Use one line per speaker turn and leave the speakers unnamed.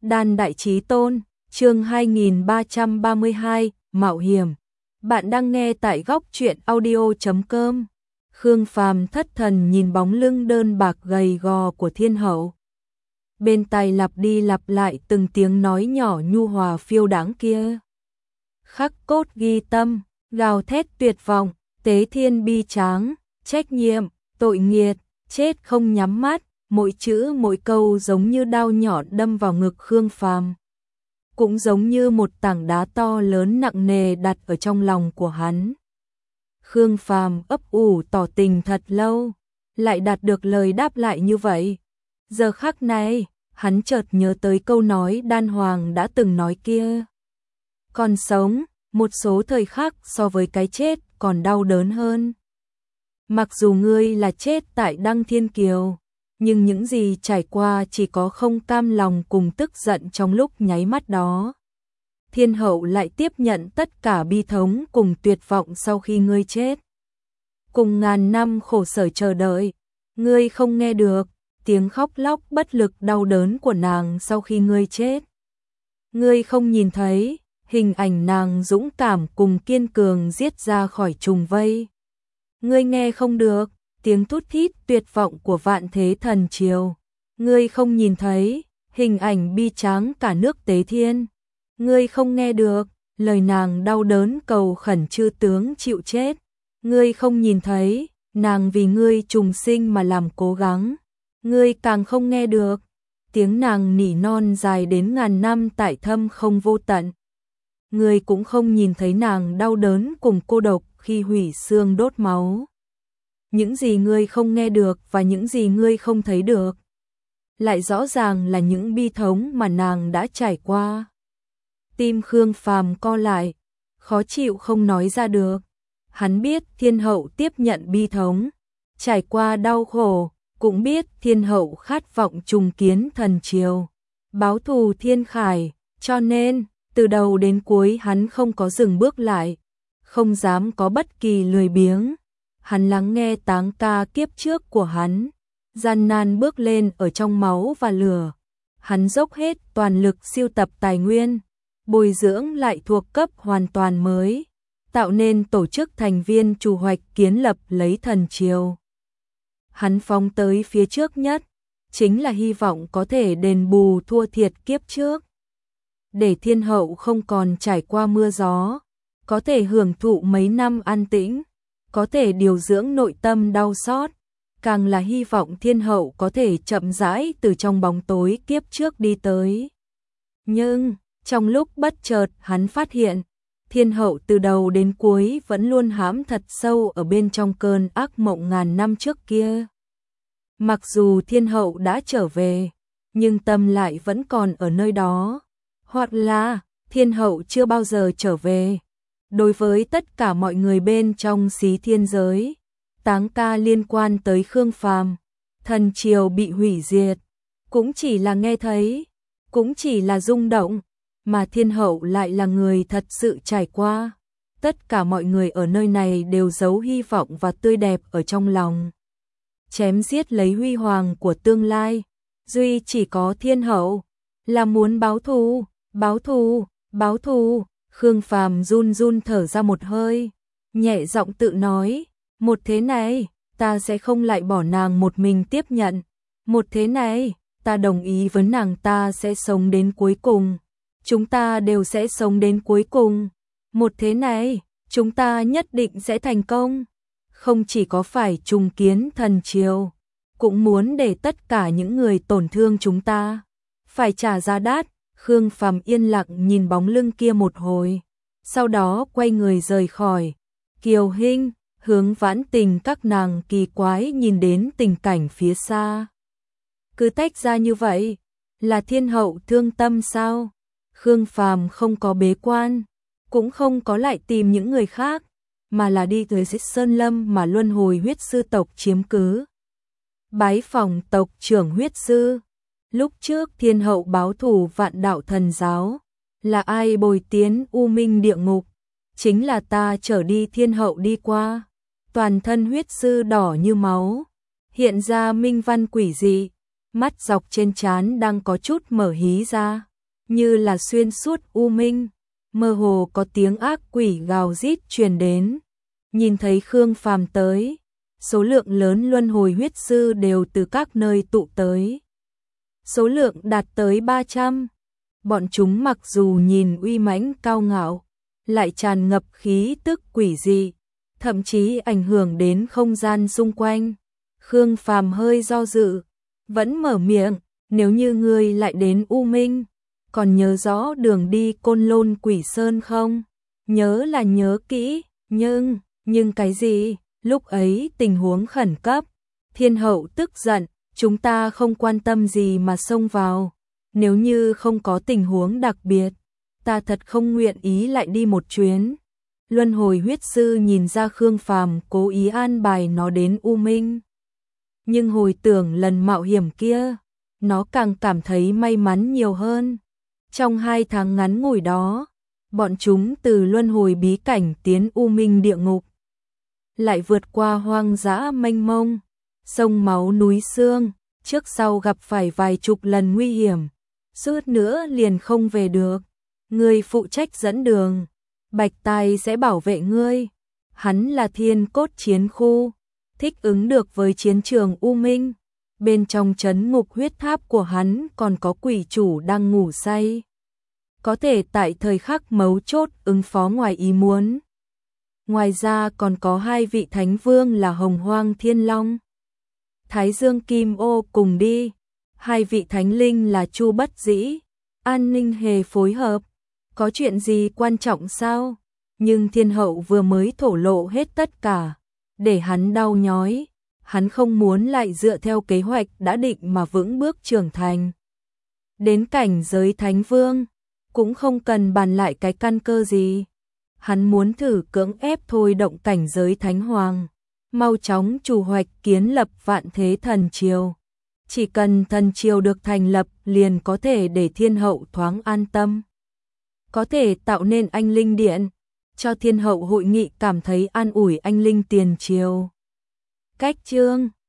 Đan Đại Chí Tôn, chương 2332, Mạo hiểm. Bạn đang nghe tại góc truyện audio.com. Khương Phàm thất thần nhìn bóng lưng đơn bạc gầy gò của thiên hậu. Bên tai lặp đi lặp lại từng tiếng nói nhỏ nhu hòa phiêu đáng kia. Khắc cốt ghi tâm, gào thét tuyệt vọng, tế thiên bi tráng, trách nhiệm, tội nghiệt, chết không nhắm mắt. Mỗi chữ mỗi câu giống như đao nhọn đâm vào ngực Khương Phàm, cũng giống như một tảng đá to lớn nặng nề đặt ở trong lòng của hắn. Khương Phàm ấp ủ tỏ tình thật lâu, lại đạt được lời đáp lại như vậy. Giờ khắc này, hắn chợt nhớ tới câu nói Đan Hoàng đã từng nói kia. Còn sống, một số thời khắc so với cái chết còn đau đớn hơn. Mặc dù ngươi là chết tại Đăng Thiên Kiều, nhưng những gì trải qua chỉ có không cam lòng cùng tức giận trong lúc nháy mắt đó. Thiên hậu lại tiếp nhận tất cả bi thống cùng tuyệt vọng sau khi ngươi chết. Cùng ngàn năm khổ sở chờ đợi, ngươi không nghe được tiếng khóc lóc bất lực đau đớn của nàng sau khi ngươi chết. Ngươi không nhìn thấy hình ảnh nàng dũng cảm cùng kiên cường giết ra khỏi trùng vây. Ngươi nghe không được tiếng thút thít tuyệt vọng của vạn thế thần triều. Ngươi không nhìn thấy hình ảnh bi tráng cả nước Tế Thiên. Ngươi không nghe được lời nàng đau đớn cầu khẩn chư tướng chịu chết. Ngươi không nhìn thấy nàng vì ngươi trùng sinh mà làm cố gắng. Ngươi càng không nghe được tiếng nàng nỉ non dài đến ngàn năm tại thâm không vô tận. Ngươi cũng không nhìn thấy nàng đau đớn cùng cô độc khi hủy xương đốt máu. Những gì ngươi không nghe được và những gì ngươi không thấy được, lại rõ ràng là những bi thống mà nàng đã trải qua. Tim Khương Phàm co lại, khó chịu không nói ra được. Hắn biết thiên hậu tiếp nhận bi thống, trải qua đau khổ, cũng biết thiên hậu khát vọng trùng kiến thần triều, báo thù thiên khải, cho nên từ đầu đến cuối hắn không có dừng bước lại, không dám có bất kỳ lười biếng. Hắn lắng nghe táng ca kiếp trước của hắn, gian nan bước lên ở trong máu và lửa. Hắn dốc hết toàn lực siêu tập tài nguyên, bồi dưỡng lại thuộc cấp hoàn toàn mới, tạo nên tổ chức thành viên chủ hoạch kiến lập lấy thần triều. Hắn phóng tới phía trước nhất, chính là hy vọng có thể đền bù thua thiệt kiếp trước. Để thiên hậu không còn trải qua mưa gió, có thể hưởng thụ mấy năm an tĩnh, có thể điều dưỡng nội tâm đau xót, càng là hy vọng thiên hậu có thể chậm rãi từ trong bóng tối kiếp trước đi tới. Nhưng, trong lúc bất chợt hắn phát hiện, thiên hậu từ đầu đến cuối vẫn luôn hãm thật sâu ở bên trong cơn ác mộng ngàn năm trước kia. Mặc dù thiên hậu đã trở về, nhưng tâm lại vẫn còn ở nơi đó. Hoặc là, thiên hậu chưa bao giờ trở về. Đối với tất cả mọi người bên trong xí thiên giới, táng ca liên quan tới Khương Phàm, thần triều bị hủy diệt, cũng chỉ là nghe thấy, cũng chỉ là rung động, mà thiên hậu lại là người thật sự trải qua. Tất cả mọi người ở nơi này đều giấu hy vọng và tươi đẹp ở trong lòng. Chém giết lấy huy hoàng của tương lai, duy chỉ có thiên hậu là muốn báo thù, báo thù, báo thù. Khương Phàm run run thở ra một hơi, nhẹ giọng tự nói, một thế này, ta sẽ không lại bỏ nàng một mình tiếp nhận. Một thế này, ta đồng ý với nàng, ta sẽ sống đến cuối cùng. Chúng ta đều sẽ sống đến cuối cùng. Một thế này, chúng ta nhất định sẽ thành công. Không chỉ có phải trùng kiến thần triều, cũng muốn để tất cả những người tổn thương chúng ta phải trả giá đắt. Khương Phàm yên lặng nhìn bóng lưng kia một hồi, sau đó quay người rời khỏi. Kiều Hinh, Hướng Vãn Tình các nàng kỳ quái nhìn đến tình cảnh phía xa. Cứ tách ra như vậy, là thiên hậu thương tâm sao? Khương Phàm không có bế quan, cũng không có lại tìm những người khác, mà là đi tới Sơn Lâm mà luân hồi huyết sư tộc chiếm cứ. Bái phỏng tộc trưởng huyết sư. Lúc trước thiên hậu báo thù vạn đạo thần giáo, là ai bồi tiến u minh địa ngục? Chính là ta trở đi. Thiên hậu đi qua, toàn thân huyết sư đỏ như máu, hiện ra minh văn quỷ dị, mắt dọc trên trán đang có chút mở hí ra. như là xuyên suốt u minh, mơ hồ có tiếng ác quỷ gào rít truyền đến. Nhìn thấy Khương Phàm tới, số lượng lớn luân hồi huyết sư đều từ các nơi tụ tới. Số lượng đạt tới 300. Bọn chúng mặc dù nhìn uy mãnh cao ngạo, lại tràn ngập khí tức quỷ dị, thậm chí ảnh hưởng đến không gian xung quanh. Khương Phàm hơi do dự, vẫn mở miệng, nếu như ngươi lại đến U Minh, còn nhớ rõ đường đi Côn Lôn Quỷ Sơn không? Nhớ là nhớ kỹ, nhưng cái gì? Lúc ấy tình huống khẩn cấp, Thiên Hậu tức giận, chúng ta không quan tâm gì mà xông vào. Nếu như không có tình huống đặc biệt, ta thật không nguyện ý lại đi một chuyến. Luân hồi huyết sư nhìn ra Khương Phàm cố ý an bài nó đến U Minh. Nhưng hồi tưởng lần mạo hiểm kia, nó càng cảm thấy may mắn nhiều hơn. Trong 2 tháng ngắn ngủi đó, bọn chúng từ luân hồi bí cảnh tiến U Minh địa ngục, lại vượt qua hoang dã mênh mông, sông máu núi xương, trước sau gặp phải vài chục lần nguy hiểm, suýt nữa liền không về được. Ngươi phụ trách dẫn đường, Bạch Tài sẽ bảo vệ ngươi. Hắn là thiên cốt chiến khu, thích ứng được với chiến trường U Minh. Bên trong trấn ngục huyết tháp của hắn còn có quỷ chủ đang ngủ say, có thể tại thời khắc mấu chốt ứng phó ngoài ý muốn. Ngoài ra còn có 2 vị thánh vương là Hồng Hoang Thiên Long, Thái Dương Kim Ô cùng đi. 2 vị thánh linh là Chu Bất Dĩ, An Ninh Hề phối hợp. Có chuyện gì quan trọng sao? Nhưng Thiên Hậu vừa mới thổ lộ hết tất cả, để hắn đau nhói. Hắn không muốn lại dựa theo kế hoạch đã định mà vững bước trưởng thành. Đến cảnh giới thánh vương, cũng không cần bàn lại cái căn cơ gì. Hắn muốn thử cưỡng ép thôi động cảnh giới thánh hoàng, mau chóng chủ hoạch kiến lập vạn thế thần triều. Chỉ cần thần triều được thành lập liền có thể để Thiên Hậu thoáng an tâm. Có thể tạo nên anh linh điện, cho Thiên Hậu hội nghị cảm thấy an ủi anh linh tiền triều. Cách chương